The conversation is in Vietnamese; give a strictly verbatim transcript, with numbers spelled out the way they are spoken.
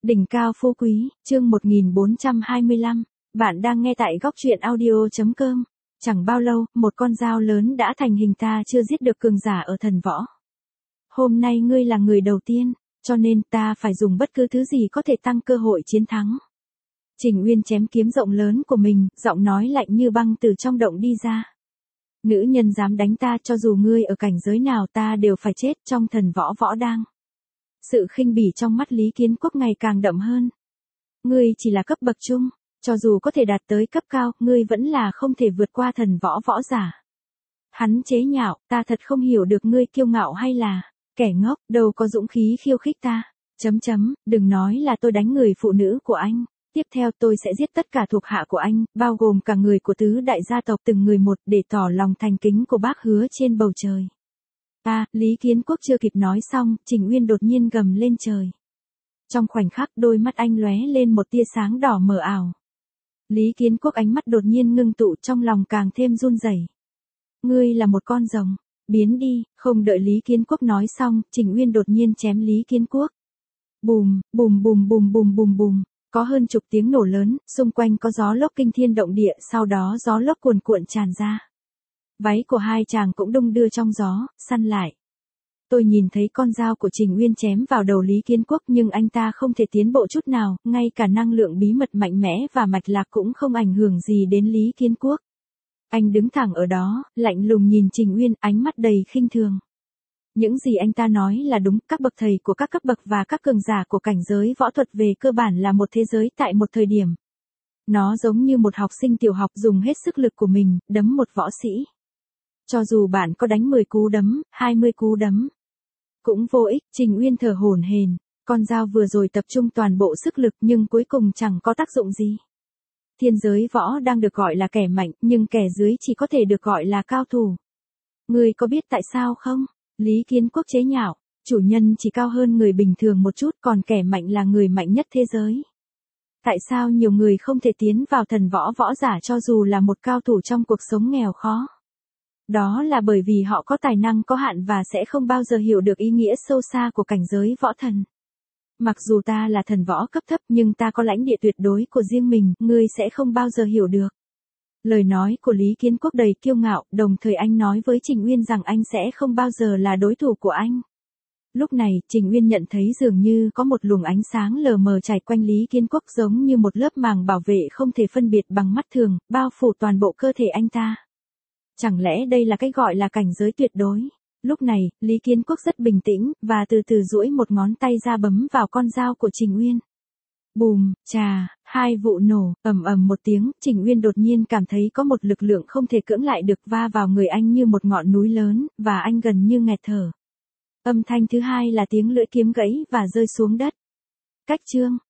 Đỉnh cao phú quý, chương một nghìn bốn trăm hai mươi lăm. Bạn đang nghe tại góc truyện audio chấm com. Chẳng bao lâu, một con dao lớn đã thành hình, ta chưa giết được cường giả ở thần võ. Hôm nay ngươi là người đầu tiên, cho nên ta phải dùng bất cứ thứ gì có thể tăng cơ hội chiến thắng. Trình Uyên chém kiếm rộng lớn của mình, giọng nói lạnh như băng từ trong động đi ra. Nữ nhân dám đánh ta, cho dù ngươi ở cảnh giới nào ta đều phải chết. Trong thần võ võ đang. Sự khinh bỉ trong mắt Lý Kiến Quốc ngày càng đậm hơn. Ngươi chỉ là cấp bậc trung, cho dù có thể đạt tới cấp cao, ngươi vẫn là không thể vượt qua thần võ võ giả. Hắn chế nhạo, ta thật không hiểu được ngươi kiêu ngạo hay là kẻ ngốc, đâu có dũng khí khiêu khích ta. Chấm chấm, đừng nói là tôi đánh người phụ nữ của anh. Tiếp theo tôi sẽ giết tất cả thuộc hạ của anh, bao gồm cả người của tứ đại gia tộc từng người một, để tỏ lòng thành kính của bác hứa trên bầu trời. À, Lý Kiến Quốc chưa kịp nói xong, Trình Uyên đột nhiên gầm lên trời. Trong khoảnh khắc đôi mắt anh lóe lên một tia sáng đỏ mờ ảo. Lý Kiến Quốc ánh mắt đột nhiên ngưng tụ, trong lòng càng thêm run rẩy. Ngươi là một con rồng, biến đi. Không đợi Lý Kiến Quốc nói xong, Trình Uyên đột nhiên chém Lý Kiến Quốc. Bùm, bùm bùm bùm bùm bùm bùm. Có hơn chục tiếng nổ lớn, xung quanh có gió lốc kinh thiên động địa, sau đó gió lốc cuồn cuộn tràn ra. Váy của hai chàng cũng đung đưa trong gió, săn lại. Tôi nhìn thấy con dao của Trình Uyên chém vào đầu Lý Kiến Quốc, nhưng anh ta không thể tiến bộ chút nào, ngay cả năng lượng bí mật mạnh mẽ và mạch lạc cũng không ảnh hưởng gì đến Lý Kiến Quốc. Anh đứng thẳng ở đó, lạnh lùng nhìn Trình Uyên, ánh mắt đầy khinh thường. Những gì anh ta nói là đúng, các bậc thầy của các cấp bậc và các cường giả của cảnh giới võ thuật về cơ bản là một thế giới tại một thời điểm. Nó giống như một học sinh tiểu học dùng hết sức lực của mình, đấm một võ sĩ. Cho dù bạn có đánh mười cú đấm, hai mươi cú đấm, cũng vô ích. Trình Uyên thở hổn hển, con dao vừa rồi tập trung toàn bộ sức lực nhưng cuối cùng chẳng có tác dụng gì. Thiên giới võ đang được gọi là kẻ mạnh, nhưng kẻ dưới chỉ có thể được gọi là cao thủ. Ngươi có biết tại sao không? Lý Kiến Quốc chế nhạo, chủ nhân chỉ cao hơn người bình thường một chút, còn kẻ mạnh là người mạnh nhất thế giới. Tại sao nhiều người không thể tiến vào thần võ võ giả cho dù là một cao thủ trong cuộc sống nghèo khó? Đó là bởi vì họ có tài năng có hạn và sẽ không bao giờ hiểu được ý nghĩa sâu xa của cảnh giới võ thần. Mặc dù ta là thần võ cấp thấp nhưng ta có lãnh địa tuyệt đối của riêng mình, ngươi sẽ không bao giờ hiểu được. Lời nói của Lý Kiến Quốc đầy kiêu ngạo, đồng thời anh nói với Trình Uyên rằng anh sẽ không bao giờ là đối thủ của anh. Lúc này, Trình Uyên nhận thấy dường như có một luồng ánh sáng lờ mờ trải quanh Lý Kiến Quốc, giống như một lớp màng bảo vệ không thể phân biệt bằng mắt thường, bao phủ toàn bộ cơ thể anh ta. Chẳng lẽ đây là cái gọi là cảnh giới tuyệt đối? Lúc này, Lý Kiến Quốc rất bình tĩnh, và từ từ duỗi một ngón tay ra bấm vào con dao của Trình Uyên. Bùm, chà, hai vụ nổ, ầm ầm một tiếng, Trình Uyên đột nhiên cảm thấy có một lực lượng không thể cưỡng lại được va vào người anh như một ngọn núi lớn, và anh gần như nghẹt thở. Âm thanh thứ hai là tiếng lưỡi kiếm gãy và rơi xuống đất. Cách chương.